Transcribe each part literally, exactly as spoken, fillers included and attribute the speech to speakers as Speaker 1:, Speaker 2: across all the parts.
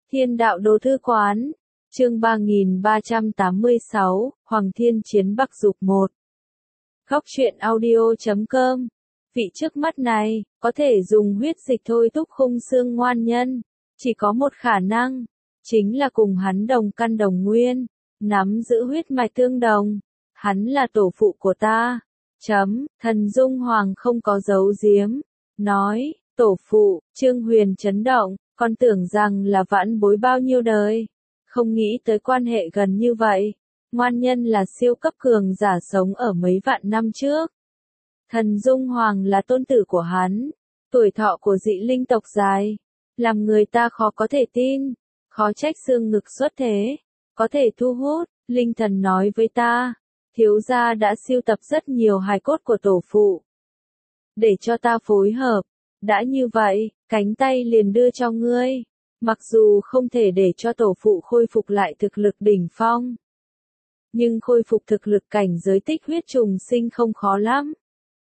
Speaker 1: Thiên đạo đô thư quán, chương ba nghìn ba trăm tám mươi sáu, Hoàng Thiên Chiến Bắc Dục một. Góc truyện audio chấm com. Vị trước mắt này, có thể dùng huyết dịch thôi thúc khung xương ngoan nhân. Chỉ có một khả năng, chính là cùng hắn đồng căn đồng nguyên, nắm giữ huyết mạch tương đồng. Hắn là tổ phụ của ta. Chấm, Thần Dung Hoàng không có giấu giếm. Nói, tổ phụ, Trương Huyền chấn động, con tưởng rằng là vãn bối bao nhiêu đời. Không nghĩ tới quan hệ gần như vậy. Ngoan nhân là siêu cấp cường giả sống ở mấy vạn năm trước. Thần Dung Hoàng là tôn tử của hắn. Tuổi thọ của dị linh tộc dài. Làm người ta khó có thể tin. Khó trách xương ngực xuất thế. Có thể thu hút. Linh thần nói với ta. Thiếu gia đã siêu tập rất nhiều hài cốt của tổ phụ. Để cho ta phối hợp. Đã như vậy, cánh tay liền đưa cho ngươi. Mặc dù không thể để cho tổ phụ khôi phục lại thực lực đỉnh phong. Nhưng khôi phục thực lực cảnh giới tích huyết trùng sinh không khó lắm.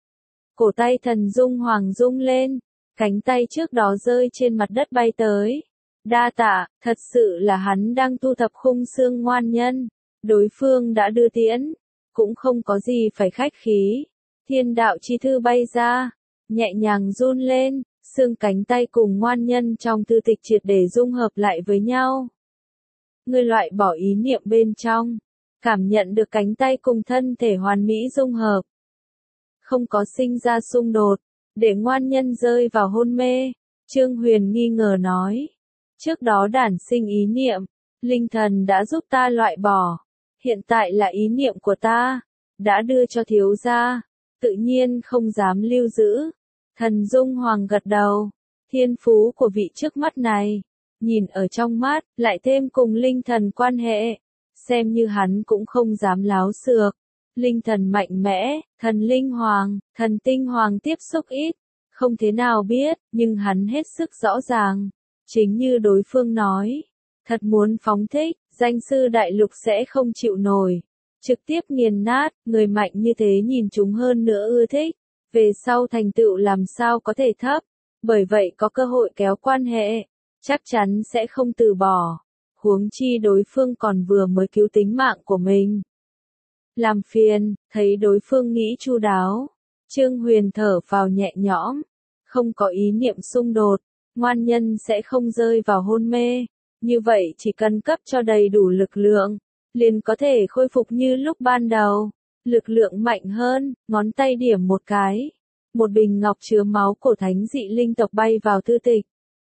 Speaker 1: Cổ tay Thần Dung Hoàng rung lên. Cánh tay trước đó rơi trên mặt đất bay tới. Đa tạ, thật sự là hắn đang thu thập khung xương ngoan nhân. Đối phương đã đưa tiễn. Cũng không có gì phải khách khí. Thiên đạo chi thư bay ra. Nhẹ nhàng run lên. Xương cánh tay cùng ngoan nhân trong thư tịch triệt để dung hợp lại với nhau. Ngươi loại bỏ ý niệm bên trong. Cảm nhận được cánh tay cùng thân thể hoàn mỹ dung hợp. Không có sinh ra xung đột. Để ngoan nhân rơi vào hôn mê. Trương Huyền nghi ngờ nói. Trước đó đản sinh ý niệm. Linh thần đã giúp ta loại bỏ. Hiện tại là ý niệm của ta. Đã đưa cho thiếu gia. Tự nhiên không dám lưu giữ. Thần Dung Hoàng gật đầu. Thiên phú của vị trước mắt này. Nhìn ở trong mắt, lại thêm cùng linh thần quan hệ. Xem như hắn cũng không dám láo xược. Linh thần mạnh mẽ, thần linh hoàng, thần tinh hoàng tiếp xúc ít. Không thế nào biết, nhưng hắn hết sức rõ ràng. Chính như đối phương nói. Thật muốn phóng thích, danh sư đại lục sẽ không chịu nổi. Trực tiếp nghiền nát, người mạnh như thế nhìn chúng hơn nữa ưa thích. Về sau thành tựu làm sao có thể thấp. Bởi vậy có cơ hội kéo quan hệ. Chắc chắn sẽ không từ bỏ. Huống chi đối phương còn vừa mới cứu tính mạng của mình. Làm phiền, thấy đối phương nghĩ chu đáo. Trương Huyền thở vào nhẹ nhõm. Không có ý niệm xung đột. Ngoan nhân sẽ không rơi vào hôn mê. Như vậy chỉ cần cấp cho đầy đủ lực lượng. Liền có thể khôi phục như lúc ban đầu. Lực lượng mạnh hơn, ngón tay điểm một cái. Một bình ngọc chứa máu cổ thánh dị linh tộc bay vào thư tịch.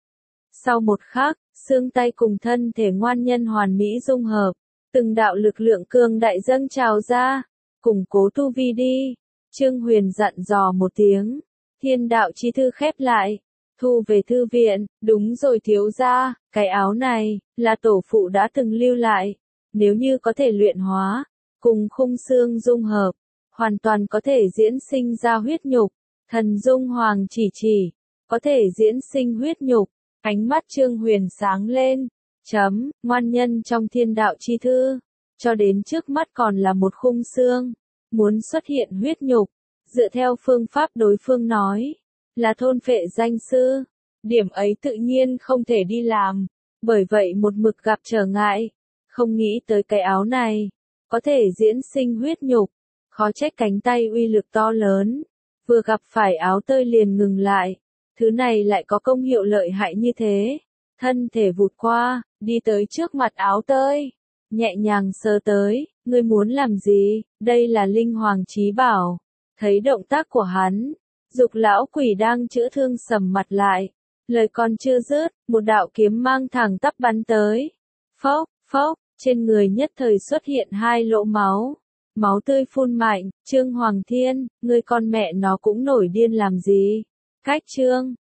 Speaker 1: Sau một khắc, xương tay cùng thân thể ngoan nhân hoàn mỹ dung hợp. Từng đạo lực lượng cường đại dâng trào ra. Củng cố tu vi đi. Trương Huyền dặn dò một tiếng. Thiên đạo chi thư khép lại. Thu về thư viện, đúng rồi thiếu gia, cái áo này, là tổ phụ đã từng lưu lại. Nếu như có thể luyện hóa. Cùng khung xương dung hợp, hoàn toàn có thể diễn sinh ra huyết nhục. Thần Dung Hoàng chỉ chỉ, có thể diễn sinh huyết nhục. Ánh mắt Trương Huyền sáng lên. Chấm, ngoan nhân trong thiên đạo chi thư. Cho đến trước mắt còn là một khung xương. Muốn xuất hiện huyết nhục. Dựa theo phương pháp đối phương nói. Là thôn phệ danh sư. Điểm ấy tự nhiên không thể đi làm. Bởi vậy một mực gặp trở ngại. Không nghĩ tới cái áo này. Có thể diễn sinh huyết nhục. Khó trách cánh tay uy lực to lớn. Vừa gặp phải áo tơi liền ngừng lại. Thứ này lại có công hiệu lợi hại như thế. Thân thể vụt qua, đi tới trước mặt áo tơi. Nhẹ nhàng sờ tới, ngươi muốn làm gì? Đây là linh hoàng chí bảo. Thấy động tác của hắn. Dục lão quỷ đang chữa thương sầm mặt lại. Lời còn chưa dứt, một đạo kiếm mang thẳng tắp bắn tới. Phốc, phốc. Trên người nhất thời xuất hiện hai lỗ máu. Máu tươi phun mạnh. Trương Hoàng Thiên, ngươi con mẹ nó cũng nổi điên làm gì? Cách Trương,